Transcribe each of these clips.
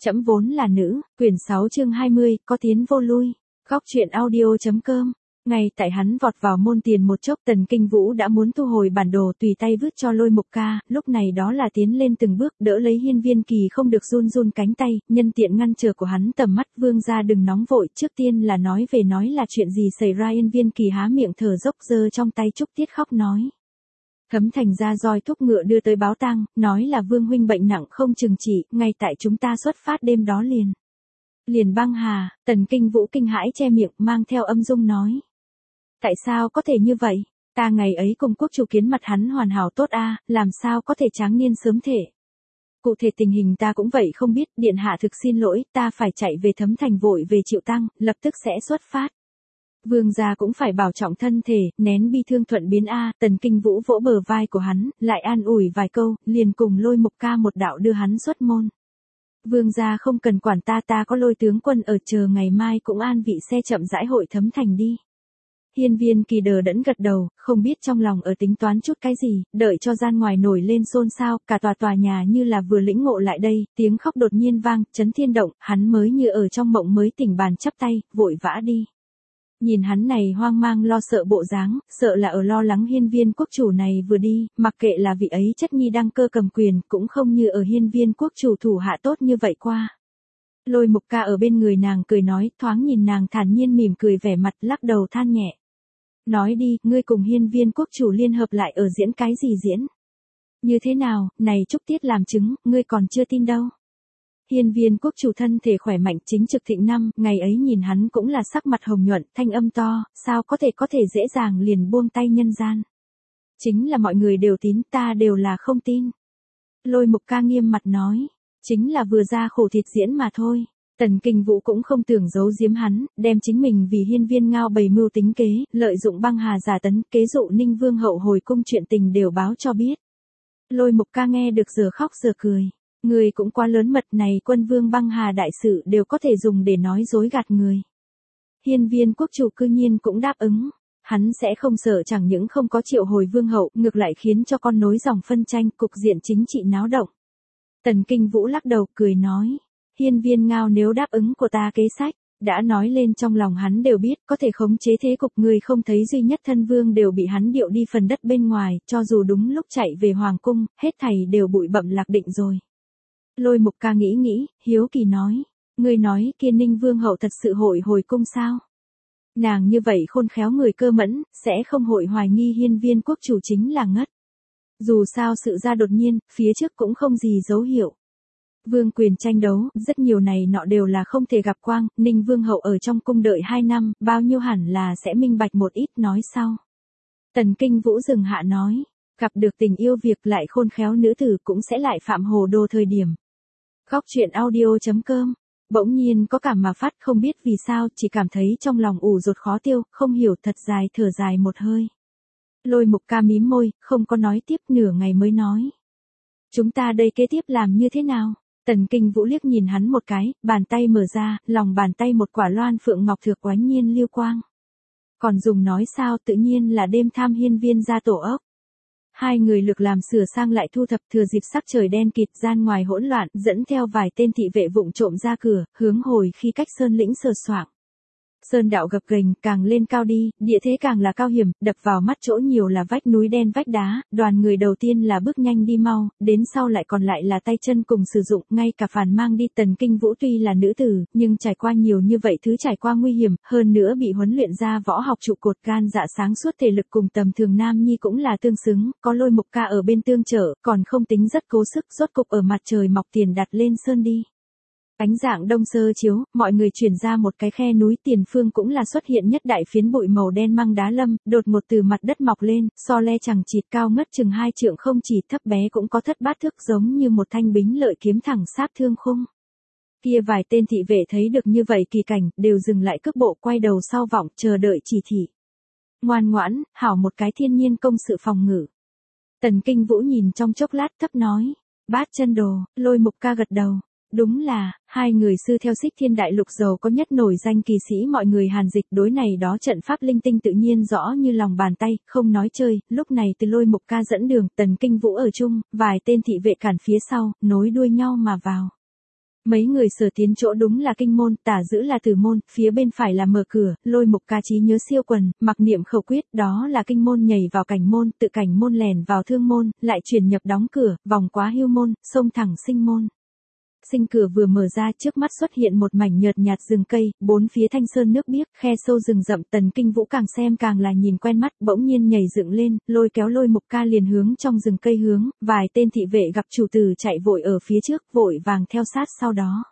Trẫm vốn là nữ, quyển 6 chương 20, có tiến vô lui. Góc truyện audio.com. Ngay tại hắn vọt vào môn tiền một chốc, Tần Kinh Vũ đã muốn thu hồi bản đồ, tùy tay vứt cho Lôi Mục Ca, lúc này đó là tiến lên từng bước, đỡ lấy Hiên Viên Kỳ không được run run cánh tay, nhân tiện ngăn trở của hắn tầm mắt. Vương gia đừng nóng vội, trước tiên là nói là chuyện gì xảy ra. Hiên Viên Kỳ há miệng thở dốc, giơ trong tay trúc tiết khóc nói. Thấm Thành ra roi thúc ngựa đưa tới báo tang, nói là Vương huynh bệnh nặng không chừng trị, ngay tại chúng ta xuất phát đêm đó liền băng hà. Tần Kinh Vũ kinh hãi che miệng, mang theo âm dung nói. Tại sao có thể như vậy? Ta ngày ấy cùng quốc chủ kiến mặt hắn hoàn hảo tốt a, làm sao có thể tráng niên sớm thể? Cụ thể tình hình ta cũng vậy không biết, điện hạ thực xin lỗi, ta phải chạy về Thấm Thành vội về chịu tang, lập tức sẽ xuất phát. Vương gia cũng phải bảo trọng thân thể, nén bi thương thuận biến a. Tần Kinh Vũ vỗ bờ vai của hắn, lại an ủi vài câu, liền cùng Lôi Mục Ca một đạo đưa hắn xuất môn. Vương gia không cần quản ta có Lôi tướng quân ở chờ, ngày mai cũng an vị xe chậm rãi hội Thấm Thành đi. Hiên Viên Kỳ đờ đẫn gật đầu, không biết trong lòng ở tính toán chút cái gì, đợi cho gian ngoài nổi lên xôn xao, cả tòa nhà như là vừa lĩnh ngộ lại đây, tiếng khóc đột nhiên vang, chấn thiên động, hắn mới như ở trong mộng mới tỉnh, bàn chắp tay, vội vã đi. Nhìn hắn này hoang mang lo sợ bộ dáng, sợ là ở lo lắng Hiên Viên quốc chủ này vừa đi, mặc kệ là vị ấy chất nhi đăng cơ cầm quyền, cũng không như ở Hiên Viên quốc chủ thủ hạ tốt như vậy qua. Lôi Mục Ca ở bên người nàng cười nói, thoáng nhìn nàng thản nhiên mỉm cười, vẻ mặt lắc đầu than nhẹ. Nói đi, ngươi cùng Hiên Viên quốc chủ liên hợp lại ở diễn cái gì diễn? Như thế nào, này trúc tiết làm chứng, ngươi còn chưa tin đâu. Hiên Viên quốc chủ thân thể khỏe mạnh, chính trực thịnh năm, ngày ấy nhìn hắn cũng là sắc mặt hồng nhuận, thanh âm to, sao có thể dễ dàng liền buông tay nhân gian. Chính là mọi người đều tín, ta đều là không tin. Lôi Mục Ca nghiêm mặt nói, chính là vừa ra khổ thịt diễn mà thôi. Tần Kinh Vũ cũng không tưởng giấu giếm hắn, đem chính mình vì Hiên Viên Ngao bày mưu tính kế, lợi dụng băng hà giả tấn, kế dụ Ninh Vương hậu hồi cung chuyện tình đều báo cho biết. Lôi Mục Ca nghe được giờ khóc giờ cười. Người cũng quá lớn mật, này quân vương băng hà đại sự đều có thể dùng để nói dối gạt người. Hiên Viên quốc chủ cư nhiên cũng đáp ứng. Hắn sẽ không sợ chẳng những không có triệu hồi vương hậu, ngược lại khiến cho con nối dòng phân tranh, cục diện chính trị náo động. Tần Kinh Vũ lắc đầu cười nói. Hiên Viên Ngao nếu đáp ứng của ta kế sách, đã nói lên trong lòng hắn đều biết, có thể khống chế thế cục. Người không thấy duy nhất thân vương đều bị hắn điệu đi phần đất bên ngoài, cho dù đúng lúc chạy về hoàng cung, hết thảy đều bụi bặm lạc định rồi. Lôi Mục Ca nghĩ, hiếu kỳ nói, ngươi nói kia Ninh Vương hậu thật sự hội hồi cung sao? Nàng như vậy khôn khéo người cơ mẫn, sẽ không hội hoài nghi Hiên Viên quốc chủ chính là ngất. Dù sao sự ra đột nhiên, phía trước cũng không gì dấu hiệu. Vương quyền tranh đấu, rất nhiều này nọ đều là không thể gặp quang, Ninh Vương hậu ở trong cung đợi 2 năm, bao nhiêu hẳn là sẽ minh bạch một ít. Nói sau. Tần Kinh Vũ dừng hạ nói, gặp được tình yêu việc lại khôn khéo nữ tử cũng sẽ lại phạm hồ đồ thời điểm. Góc truyện audio.com. Bỗng nhiên có cảm mà phát, không biết vì sao, chỉ cảm thấy trong lòng ủ rột khó tiêu, không hiểu, thật dài thở dài một hơi. Lôi Mục Ca mím môi, không có nói tiếp, nửa ngày mới nói. Chúng ta đây kế tiếp làm như thế nào? Tần Kinh Vũ liếc nhìn hắn một cái, bàn tay mở ra, lòng bàn tay một quả loan phượng ngọc thược oánh nhiên lưu quang. Còn dùng nói sao, tự nhiên là đêm tham Hiên Viên gia tổ ốc. Hai người lực làm sửa sang lại thu thập, thừa dịp sắc trời đen kịt, gian ngoài hỗn loạn, dẫn theo vài tên thị vệ vụng trộm ra cửa, hướng hồi khi cách sơn lĩnh sờ soạng. Sơn đạo gập ghềnh, càng lên cao đi, địa thế càng là cao hiểm, đập vào mắt chỗ nhiều là vách núi đen vách đá, đoàn người đầu tiên là bước nhanh đi mau, đến sau lại còn lại là tay chân cùng sử dụng, ngay cả phản mang đi. Tần Kinh Vũ tuy là nữ tử, nhưng trải qua nhiều như vậy thứ, trải qua nguy hiểm, hơn nữa bị huấn luyện ra võ học trụ cột, gan dạ sáng suốt, thể lực cùng tầm thường nam nhi cũng là tương xứng, có Lôi Mục Ca ở bên tương trợ, còn không tính rất cố sức. Rốt cục ở mặt trời mọc tiền đặt lên sơn đi. Ánh dạng đông sơ chiếu, mọi người chuyển ra một cái khe núi, tiền phương cũng là xuất hiện nhất đại phiến bụi màu đen măng đá lâm, đột ngột từ mặt đất mọc lên, so le chẳng chịt, cao ngất chừng 2 trượng, không chỉ thấp bé cũng có thất bát thước, giống như một thanh bính lợi kiếm thẳng sát thương khung. Kia vài tên thị vệ thấy được như vậy kỳ cảnh, đều dừng lại cước bộ, quay đầu sau vọng, chờ đợi chỉ thị. Ngoan ngoãn, hảo một cái thiên nhiên công sự phòng ngự. Tần Kinh Vũ nhìn trong chốc lát thấp nói, bát chân đồ. Lôi Mục Ca gật đầu. Đúng là, hai người sư theo Xích Thiên đại lục giàu có nhất nổi danh kỳ sĩ, mọi người Hàn Dịch đối này đó trận pháp linh tinh tự nhiên rõ như lòng bàn tay, không nói chơi. Lúc này từ Lôi Mục Ca dẫn đường, Tần Kinh Vũ ở chung, vài tên thị vệ cản phía sau, nối đuôi nhau mà vào. Mấy người Sở tiến chỗ đúng là kinh môn, tả giữ là tử môn, phía bên phải là mở cửa, Lôi Mục Ca trí nhớ siêu quần, mặc niệm khẩu quyết, đó là kinh môn nhảy vào cảnh môn, tự cảnh môn lèn vào thương môn, lại chuyển nhập đóng cửa, vòng quá hưu môn, xông thẳng sinh môn. Sinh cửa vừa mở ra, trước mắt xuất hiện một mảnh nhợt nhạt rừng cây, bốn phía thanh sơn nước biếc, khe sâu rừng rậm. Tần Kinh Vũ càng xem càng là nhìn quen mắt, bỗng nhiên nhảy dựng lên, lôi kéo Lôi Mục Ca liền hướng trong rừng cây hướng, vài tên thị vệ gặp chủ tử chạy vội ở phía trước, vội vàng theo sát sau đó.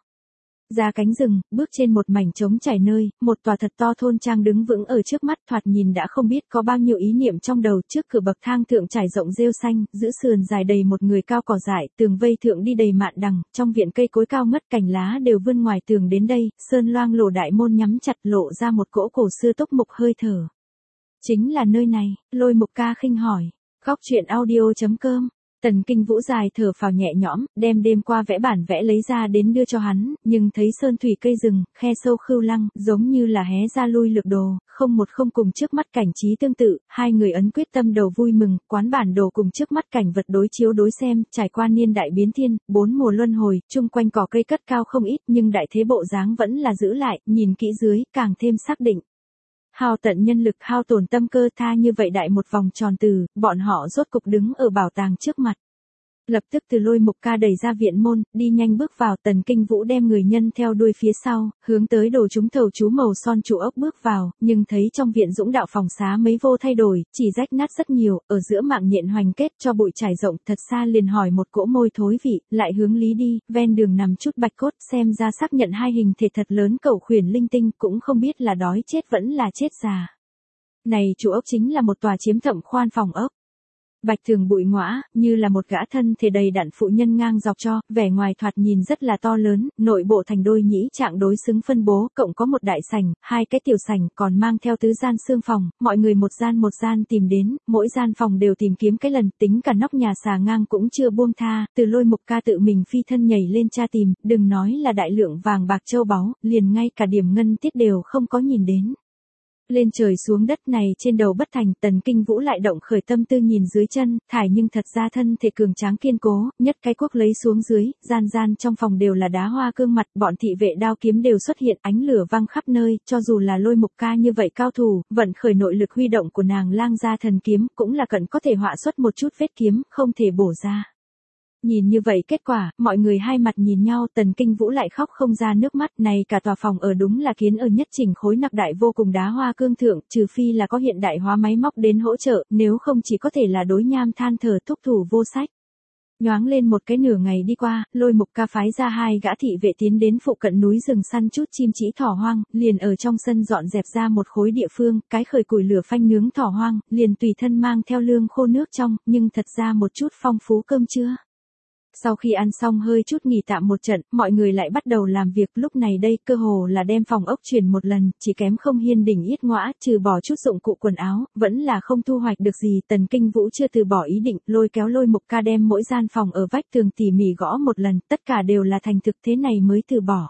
Ra cánh rừng, bước trên một mảnh trống trải nơi, một tòa thật to thôn trang đứng vững ở trước mắt, thoạt nhìn đã không biết có bao nhiêu ý niệm trong đầu. Trước cửa bậc thang thượng trải rộng rêu xanh, giữa sườn dài đầy một người cao cỏ dại, tường vây thượng đi đầy mạn đằng, trong viện cây cối cao ngất, cành lá đều vươn ngoài tường đến đây, sơn loang lổ đại môn nhắm chặt, lộ ra một cỗ cổ xưa túc mục hơi thở. Chính là nơi này, Lôi Mục Ca khinh hỏi. Góc truyện audio.com. Tần Kinh Vũ dài thở phào nhẹ nhõm, đem đêm qua vẽ bản vẽ lấy ra đến đưa cho hắn, nhưng thấy sơn thủy cây rừng, khe sâu khưu lăng, giống như là hé ra lui lược đồ, không một không cùng trước mắt cảnh trí tương tự, hai người ấn quyết tâm đầu vui mừng, quán bản đồ cùng trước mắt cảnh vật đối chiếu đối xem, trải qua niên đại biến thiên, 4 mùa luân hồi, chung quanh cỏ cây cất cao không ít, nhưng đại thế bộ dáng vẫn là giữ lại, nhìn kỹ dưới, càng thêm xác định. Hao tận nhân lực, hao tổn tâm cơ, tha như vậy đại một vòng tròn từ, bọn họ rốt cục đứng ở bảo tàng trước mặt. Lập tức từ Lôi Mục Ca đẩy ra viện môn, đi nhanh bước vào. Tần Kinh Vũ đem người nhân theo đuôi phía sau, hướng tới đồ chúng thầu chú màu son trụ ốc bước vào, nhưng thấy trong viện dũng đạo phòng xá mấy vô thay đổi, chỉ rách nát rất nhiều, ở giữa mạng nhện hoành kết cho bụi trải rộng, thật xa liền hỏi một cỗ môi thối vị, lại hướng lý đi, ven đường nằm chút bạch cốt, xem ra xác nhận hai hình thể thật lớn cẩu khuyển linh tinh, cũng không biết là đói chết vẫn là chết già. Này trụ ốc chính là một tòa chiếm thậm khoan phòng ốc. Bạch tường bụi ngõa, như là một gã thân thể đầy đặn phụ nhân ngang dọc cho, vẻ ngoài thoạt nhìn rất là to lớn, nội bộ thành đôi nhĩ trạng đối xứng phân bố, cộng có một đại sảnh, hai cái tiểu sảnh, còn mang theo tứ gian xương phòng, mọi người một gian tìm đến, mỗi gian phòng đều tìm kiếm cái lần, tính cả nóc nhà xà ngang cũng chưa buông tha, từ Lôi Mục Ca tự mình phi thân nhảy lên tra tìm, đừng nói là đại lượng vàng bạc châu báu, liền ngay cả điểm ngân tiết đều không có nhìn đến. Lên trời xuống đất này trên đầu bất thành, Tần Kinh Vũ lại động khởi tâm tư nhìn dưới chân, thải nhưng thật ra thân thể cường tráng kiên cố, nhất cái quốc lấy xuống dưới, gian trong phòng đều là đá hoa cương mặt, bọn thị vệ đao kiếm đều xuất hiện, ánh lửa văng khắp nơi, cho dù là Lôi Mục Ca như vậy cao thủ, vận khởi nội lực huy động của nàng lang gia thần kiếm, cũng là cận có thể họa xuất một chút vết kiếm, không thể bổ ra. Nhìn như vậy kết quả, mọi người hai mặt nhìn nhau, Tần Kinh Vũ lại khóc không ra nước mắt, này cả tòa phòng ở đúng là kiến ở nhất chỉnh khối nặc đại vô cùng đá hoa cương thượng, trừ phi là có hiện đại hóa máy móc đến hỗ trợ, nếu không chỉ có thể là đối nham than thở thúc thủ vô sách. Nhoáng lên một cái nửa ngày đi qua, Lôi Mục Ca phái ra hai gã thị vệ tiến đến phụ cận núi rừng săn chút chim chỉ thỏ hoang, liền ở trong sân dọn dẹp ra một khối địa phương, cái khởi củi lửa phanh nướng thỏ hoang, liền tùy thân mang theo lương khô nước trong, nhưng thật ra một chút phong phú cơm trưa. Sau khi ăn xong hơi chút nghỉ tạm một trận, mọi người lại bắt đầu làm việc, lúc này đây cơ hồ là đem phòng ốc chuyển một lần, chỉ kém không hiên đỉnh yết ngõa, trừ bỏ chút dụng cụ quần áo, vẫn là không thu hoạch được gì. Tần Kinh Vũ chưa từ bỏ ý định, lôi kéo Lôi Mục Ca đem mỗi gian phòng ở vách tường tỉ mỉ gõ một lần, tất cả đều là thành thực thế này mới từ bỏ.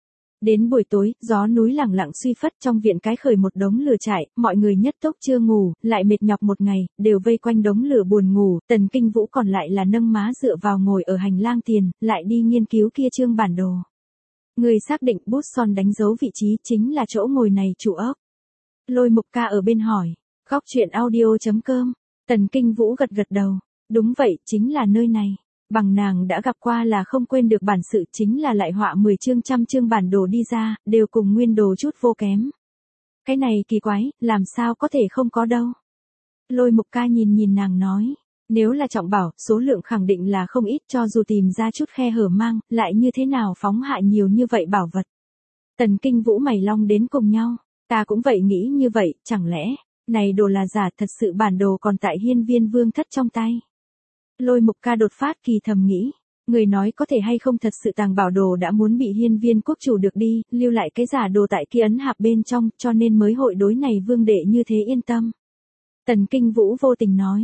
Đến buổi tối, gió núi lẳng lặng suy phất, trong viện cái khởi một đống lửa trại, mọi người nhất tốc chưa ngủ, lại mệt nhọc một ngày, đều vây quanh đống lửa buồn ngủ, Tần Kinh Vũ còn lại là nâng má dựa vào ngồi ở hành lang tiền, lại đi nghiên cứu kia trương bản đồ. Người xác định bút son đánh dấu vị trí chính là chỗ ngồi này trụ ốc. Lôi Mục Ca ở bên hỏi, góc truyện audio.com, Tần Kinh Vũ gật gật đầu, đúng vậy, chính là nơi này. Bằng nàng đã gặp qua là không quên được bản sự, chính là lại họa 10 chương trăm chương bản đồ đi ra, đều cùng nguyên đồ chút vô kém. Cái này kỳ quái, làm sao có thể không có đâu. Lôi Mục Ca nhìn nàng nói, nếu là trọng bảo, số lượng khẳng định là không ít, cho dù tìm ra chút khe hở mang, lại như thế nào phóng hạ nhiều như vậy bảo vật. Tần Kinh Vũ mày long đến cùng nhau, ta cũng vậy nghĩ như vậy, chẳng lẽ, này đồ là giả, thật sự bản đồ còn tại Hiên Viên Vương thất trong tay. Lôi Mục Ca đột phát kỳ thầm nghĩ, người nói có thể hay không thật sự tàng bảo đồ đã muốn bị Hiên Viên quốc chủ được đi, lưu lại cái giả đồ tại kia ấn hạp bên trong, cho nên mới hội đối này vương đệ như thế yên tâm. Tần Kinh Vũ vô tình nói,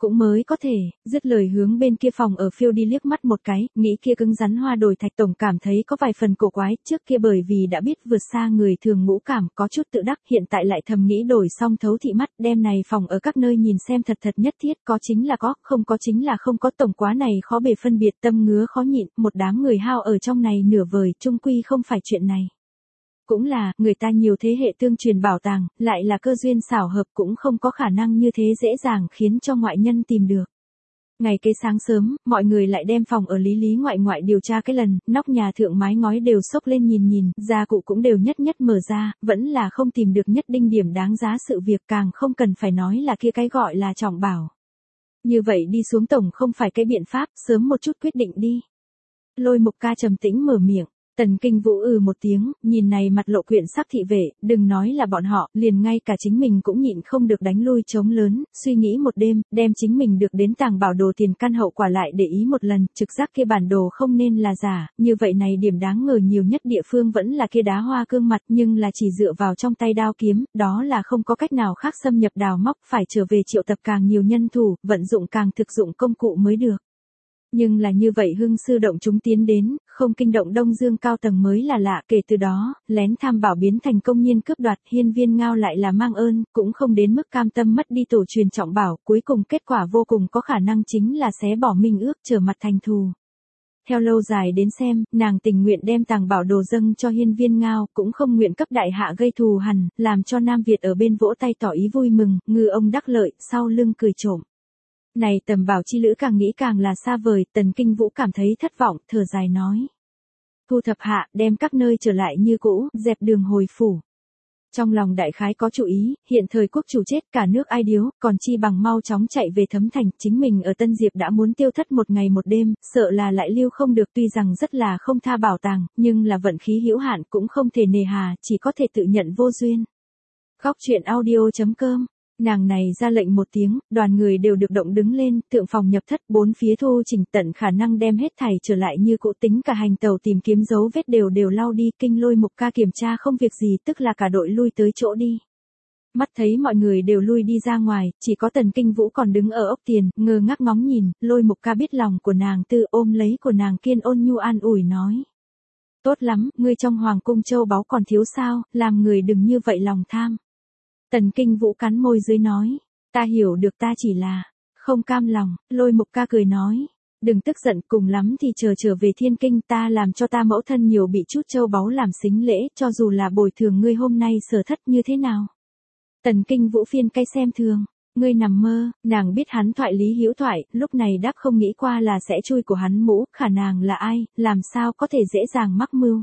cũng mới có thể, dứt lời hướng bên kia phòng ở phiêu đi liếc mắt một cái, nghĩ kia cứng rắn hoa đồi thạch tổng cảm thấy có vài phần cổ quái, trước kia bởi vì đã biết vượt xa người thường ngũ cảm, có chút tự đắc, hiện tại lại thầm nghĩ đổi xong thấu thị mắt, đem này phòng ở các nơi nhìn xem thật thật nhất thiết, có chính là có, không có chính là không có, tổng quá này khó bề phân biệt, tâm ngứa khó nhịn, một đám người hao ở trong này nửa vời, chung quy không phải chuyện này. Cũng là, người ta nhiều thế hệ tương truyền bảo tàng, lại là cơ duyên xảo hợp cũng không có khả năng như thế dễ dàng khiến cho ngoại nhân tìm được. Ngày kế sáng sớm, mọi người lại đem phòng ở lý lý ngoại ngoại điều tra cái lần, nóc nhà thượng mái ngói đều xốc lên nhìn, gia cụ cũng đều nhất nhất mở ra, vẫn là không tìm được nhất đinh điểm đáng giá sự việc, càng không cần phải nói là kia cái gọi là trọng bảo. Như vậy đi xuống tổng không phải cái biện pháp, sớm một chút quyết định đi. Lôi Mục Ca trầm tĩnh mở miệng. Tần Kinh Vũ một tiếng, nhìn này mặt lộ quyện sắc thị vệ, đừng nói là bọn họ, liền ngay cả chính mình cũng nhịn không được đánh lui trống lớn, suy nghĩ một đêm, đem chính mình được đến tàng bảo đồ tiền căn hậu quả lại để ý một lần, trực giác kia bản đồ không nên là giả, như vậy này điểm đáng ngờ nhiều nhất địa phương vẫn là kia đá hoa cương mặt, nhưng là chỉ dựa vào trong tay đao kiếm, đó là không có cách nào khác xâm nhập đào móc, phải trở về triệu tập càng nhiều nhân thủ, vận dụng càng thực dụng công cụ mới được. Nhưng là như vậy hưng sư động chúng tiến đến, không kinh động Đông Dương cao tầng mới là lạ, kể từ đó, lén tham bảo biến thành công nhiên cướp đoạt, Hiên Viên Ngao lại là mang ơn, cũng không đến mức cam tâm mất đi tổ truyền trọng bảo, cuối cùng kết quả vô cùng có khả năng chính là xé bỏ minh ước trở mặt thành thù. Theo lâu dài đến xem, nàng tình nguyện đem tàng bảo đồ dâng cho Hiên Viên Ngao, cũng không nguyện cấp đại hạ gây thù hằn, làm cho Nam Việt ở bên vỗ tay tỏ ý vui mừng, ngư ông đắc lợi, sau lưng cười trộm. Này tầm bảo chi lữ càng nghĩ càng là xa vời, Tần Kinh Vũ cảm thấy thất vọng, thở dài nói. Thu thập hạ, đem các nơi trở lại như cũ, dẹp đường hồi phủ. Trong lòng đại khái có chủ ý, hiện thời quốc chủ chết cả nước ai điếu, còn chi bằng mau chóng chạy về Thấm Thành, chính mình ở Tân Diệp đã muốn tiêu thất một ngày một đêm, sợ là lại lưu không được, tuy rằng rất là không tha bảo tàng, nhưng là vận khí hữu hạn cũng không thể nề hà, chỉ có thể tự nhận vô duyên. Góc truyện audio.com. Nàng này ra lệnh một tiếng, đoàn người đều được động đứng lên, tượng phòng nhập thất, bốn phía thu chỉnh tận khả năng đem hết thảy trở lại như cũ, tính cả hành tàu tìm kiếm dấu vết đều lau đi, Kinh Lôi Mục Ca kiểm tra không việc gì, tức là cả đội lui tới chỗ đi. Mắt thấy mọi người đều lui đi ra ngoài, chỉ có Tần Kinh Vũ còn đứng ở ốc tiền, ngơ ngác ngóng nhìn, Lôi Mục Ca biết lòng của nàng tư, ôm lấy của nàng kiên ôn nhu an ủi nói. Tốt lắm, ngươi trong hoàng cung châu báu còn thiếu sao, làm người đừng như vậy lòng tham. Tần Kinh Vũ cắn môi dưới nói, ta hiểu được, ta chỉ là không cam lòng. Lôi Mục Ca cười nói, đừng tức giận, cùng lắm thì trở về Thiên Kinh, ta làm cho ta mẫu thân nhiều bị chút châu báu làm sính lễ, cho dù là bồi thường ngươi hôm nay sở thất như thế nào. Tần Kinh Vũ phiên cái xem thường, ngươi nằm mơ, nàng biết hắn thoại lý hữu thoại, lúc này đáp không nghĩ qua là sẽ chui của hắn mũ, khả nàng là ai, làm sao có thể dễ dàng mắc mưu.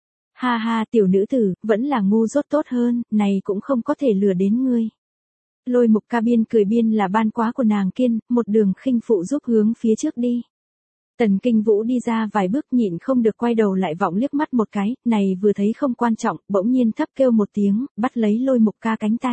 Ha ha, tiểu nữ tử, vẫn là ngu dốt tốt hơn, này cũng không có thể lừa đến ngươi. Lôi Mục Ca biên cười biên là ban quá của nàng kiên, một đường khinh phụ giúp hướng phía trước đi. Tần Kinh Vũ đi ra vài bước nhịn không được quay đầu lại vọng liếc mắt một cái, này vừa thấy không quan trọng, bỗng nhiên thấp kêu một tiếng, bắt lấy Lôi Mục Ca cánh tay.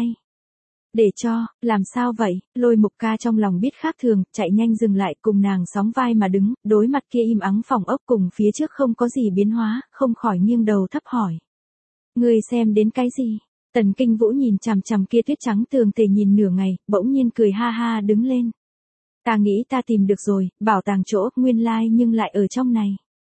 Để cho, làm sao vậy, Lôi Mục Ca trong lòng biết khác thường, chạy nhanh dừng lại cùng nàng sóng vai mà đứng, đối mặt kia im ắng phòng ốc cùng phía trước không có gì biến hóa, không khỏi nghiêng đầu thấp hỏi. Ngươi xem đến cái gì? Tần Kinh Vũ nhìn chằm chằm kia tuyết trắng tường tề nhìn nửa ngày, bỗng nhiên cười ha ha đứng lên. Ta nghĩ ta tìm được rồi, bảo tàng chỗ, nguyên lai nhưng lại ở trong này.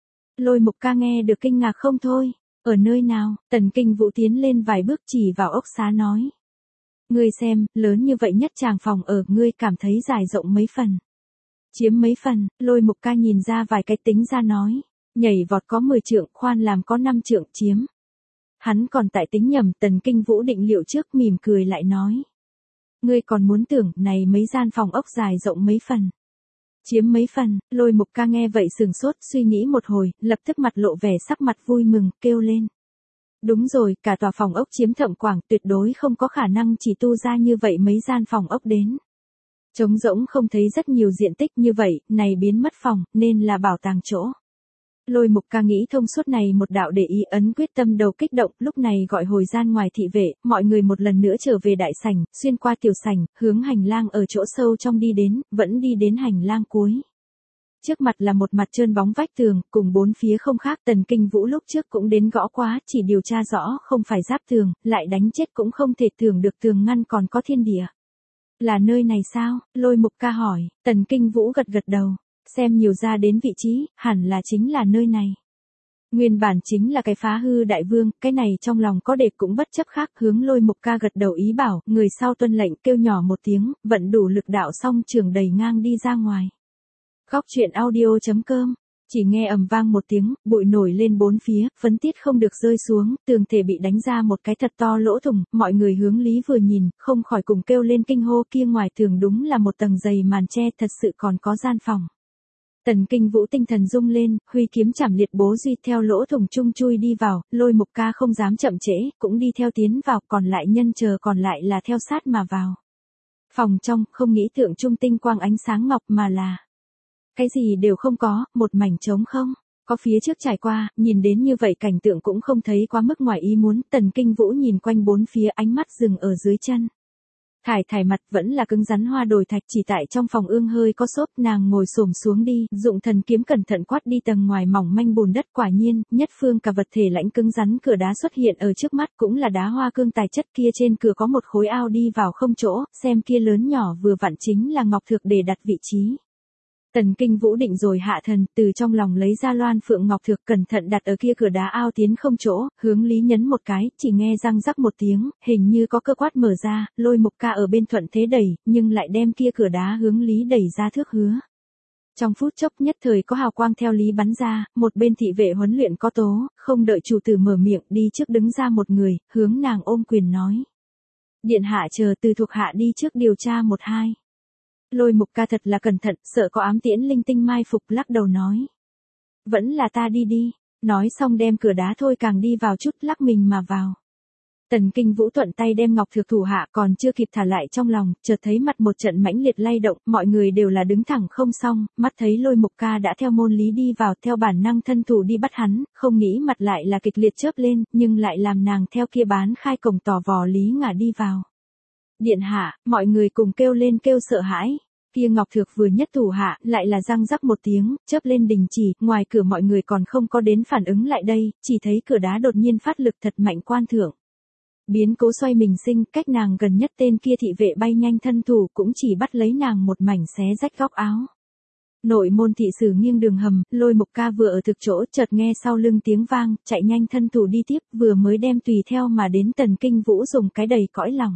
Lôi Mục Ca nghe được kinh ngạc không thôi, ở nơi nào, Tần Kinh Vũ tiến lên vài bước chỉ vào ốc xá nói. Ngươi xem, lớn như vậy nhất tràng phòng ở, ngươi cảm thấy dài rộng mấy phần. Chiếm mấy phần, Lôi Mục Ca nhìn ra vài cái tính ra nói. Nhảy vọt có 10 trượng, khoan làm có 5 trượng chiếm. Hắn còn tại tính nhầm, Tần Kinh Vũ định liệu trước mỉm cười lại nói. Ngươi còn muốn tưởng, này mấy gian phòng ốc dài rộng mấy phần. Chiếm mấy phần, Lôi Mục Ca nghe vậy sừng sốt, suy nghĩ một hồi, lập tức mặt lộ vẻ sắc mặt vui mừng, kêu lên. Đúng rồi, cả tòa phòng ốc chiếm thượng quảng, tuyệt đối không có khả năng chỉ tu ra như vậy mấy gian phòng ốc đến. Trống rỗng không thấy rất nhiều diện tích như vậy, này biến mất phòng, nên là bảo tàng chỗ. Lôi Mục Ca nghĩ thông suốt này một đạo để ý ấn quyết tâm đầu kích động, lúc này gọi hồi gian ngoài thị vệ, mọi người một lần nữa trở về đại sảnh, xuyên qua tiểu sảnh, hướng hành lang ở chỗ sâu trong đi đến, vẫn đi đến hành lang cuối. Trước mặt là một mặt trơn bóng vách tường, cùng bốn phía không khác, Tần Kinh Vũ lúc trước cũng đến gõ quá, chỉ điều tra rõ không phải giáp tường, lại đánh chết cũng không thể tưởng được tường ngăn còn có thiên địa. Là nơi này sao? Lôi Mục Ca hỏi. Tần Kinh Vũ gật gật đầu. Xem nhiều ra đến vị trí, hẳn là chính là nơi này. Nguyên bản chính là cái Phá Hư Đại Vương, cái này trong lòng có địch cũng bất chấp khác, hướng Lôi Mục Ca gật đầu ý bảo, người sau tuân lệnh kêu nhỏ một tiếng, vận đủ lực đạo xong trường đầy ngang đi ra ngoài. Góc truyện audio.com. Chỉ nghe ầm vang một tiếng, bụi nổi lên bốn phía, phấn tiết không được rơi xuống, tường thể bị đánh ra một cái thật to lỗ thủng, mọi người hướng Lý vừa nhìn, không khỏi cùng kêu lên kinh hô, kia ngoài tường đúng là một tầng dày màn che, thật sự còn có gian phòng. Tần Kinh Vũ tinh thần rung lên, huy kiếm chảm liệt bố duy theo lỗ thủng chung chui đi vào, Lôi Mục Ca không dám chậm trễ, cũng đi theo tiến vào, còn lại nhân chờ còn lại là theo sát mà vào. Phòng trong, không nghĩ tượng trung tinh quang ánh sáng ngọc mà là cái gì đều không có, một mảnh trống không. Có phía trước trải qua, nhìn đến như vậy cảnh tượng cũng không thấy quá mức ngoài ý muốn, Tần Kinh Vũ nhìn quanh bốn phía, ánh mắt dừng ở dưới chân. Thải mặt vẫn là cứng rắn hoa đồi thạch, chỉ tại trong phòng ương hơi có xốp, nàng ngồi xổm xuống đi, dụng thần kiếm cẩn thận quát đi tầng ngoài mỏng manh bùn đất, quả nhiên, nhất phương cả vật thể lãnh cứng rắn cửa đá xuất hiện ở trước mắt, cũng là đá hoa cương tài chất, kia trên cửa có một khối ao đi vào không chỗ, xem kia lớn nhỏ vừa vặn chính là ngọc thược để đặt vị trí. Tần Kinh Vũ định rồi hạ thần, từ trong lòng lấy ra loan phượng ngọc thược cẩn thận đặt ở kia cửa đá ao tiến không chỗ, hướng Lý nhấn một cái, chỉ nghe răng rắc một tiếng, hình như có cơ quát mở ra, Lôi Mục Ca ở bên thuận thế đẩy, nhưng lại đem kia cửa đá hướng Lý đẩy ra thước hứa. Trong phút chốc nhất thời có hào quang theo Lý bắn ra, một bên thị vệ huấn luyện có tố, không đợi chủ tử mở miệng, đi trước đứng ra một người, hướng nàng ôm quyền nói. Điện hạ chờ từ thuộc hạ đi trước điều tra một hai. Lôi Mục Ca thật là cẩn thận, sợ có ám tiễn linh tinh mai phục, lắc đầu nói. Vẫn là ta đi đi, nói xong đem cửa đá thôi càng đi vào chút, lắc mình mà vào. Tần Kinh Vũ thuận tay đem ngọc thược thủ hạ, còn chưa kịp thả lại trong lòng, chợt thấy mặt một trận mãnh liệt lay động, mọi người đều là đứng thẳng không xong, mắt thấy Lôi Mục Ca đã theo môn Lý đi vào, theo bản năng thân thủ đi bắt hắn, không nghĩ mặt lại là kịch liệt chớp lên, nhưng lại làm nàng theo kia bán khai cổng tỏ vò Lý ngả đi vào. Điện hạ, mọi người cùng kêu lên kêu sợ hãi. Kia ngọc thược vừa nhất thủ hạ, lại là răng rắc một tiếng, chớp lên đình chỉ, ngoài cửa mọi người còn không có đến phản ứng lại đây, chỉ thấy cửa đá đột nhiên phát lực thật mạnh quan thượng. Biến cố xoay mình sinh, cách nàng gần nhất tên kia thị vệ bay nhanh thân thủ cũng chỉ bắt lấy nàng một mảnh xé rách góc áo. Nội môn thị sử nghiêng đường hầm, Lôi Mục Ca vừa ở thực chỗ, chợt nghe sau lưng tiếng vang, chạy nhanh thân thủ đi tiếp, vừa mới đem tùy theo mà đến Tần Kinh Vũ dùng cái đầy cõi lòng.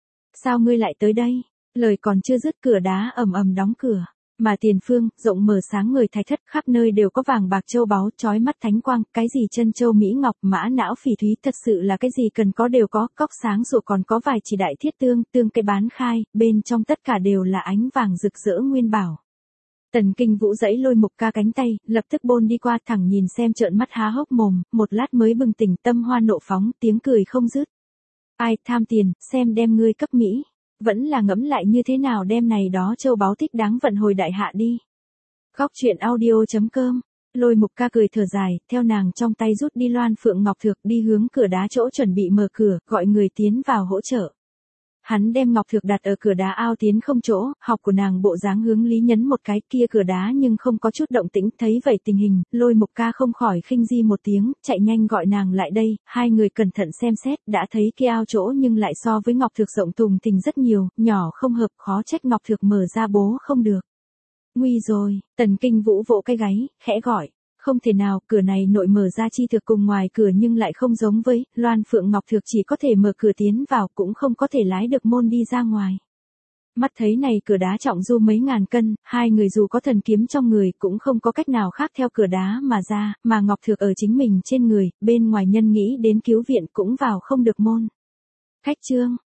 Sao ngươi lại tới đây? Lời còn chưa dứt cửa đá ầm ầm đóng cửa, mà tiền phương, rộng mở sáng người thái thất, khắp nơi đều có vàng bạc châu báu, chói mắt thánh quang, cái gì chân châu mỹ ngọc, mã não phỉ thúy, thật sự là cái gì cần có đều có, cóc sáng sủa còn có vài chỉ đại thiết tương cái bán khai, bên trong tất cả đều là ánh vàng rực rỡ nguyên bảo. Tần Kinh Vũ giãy Lôi Mục Ca cánh tay, lập tức bôn đi qua, thẳng nhìn xem trợn mắt há hốc mồm, một lát mới bừng tỉnh, tâm hoa nộ phóng, tiếng cười không dứt. Ai tham tiền, xem đem ngươi cấp Mỹ. Vẫn là ngẫm lại như thế nào đem này đó châu báu thích đáng vận hồi đại hạ đi. Góc truyện audio.com. Lôi Mục Ca cười thở dài, theo nàng trong tay rút đi loan phượng ngọc thược, đi hướng cửa đá chỗ chuẩn bị mở cửa, gọi người tiến vào hỗ trợ. Hắn đem ngọc thược đặt ở cửa đá ao tiến không chỗ, học của nàng bộ dáng hướng Lý nhấn một cái, kia cửa đá nhưng không có chút động tĩnh, thấy vậy tình hình, Lôi Mục Ca không khỏi khinh di một tiếng, chạy nhanh gọi nàng lại đây, hai người cẩn thận xem xét, đã thấy kia ao chỗ nhưng lại so với ngọc thược rộng thùng thình rất nhiều, nhỏ không hợp, khó trách ngọc thược mở ra bố không được. Nguy rồi, Tần Kinh Vũ vỗ cái gáy, khẽ gọi. Không thể nào, cửa này nội mở ra chi thực cùng ngoài cửa nhưng lại không giống với, loan phượng ngọc thược chỉ có thể mở cửa tiến vào, cũng không có thể lái được môn đi ra ngoài. Mắt thấy này cửa đá trọng du mấy ngàn cân, hai người dù có thần kiếm trong người cũng không có cách nào khác theo cửa đá mà ra, mà ngọc thược ở chính mình trên người, bên ngoài nhân nghĩ đến cứu viện cũng vào không được môn. Khách trương,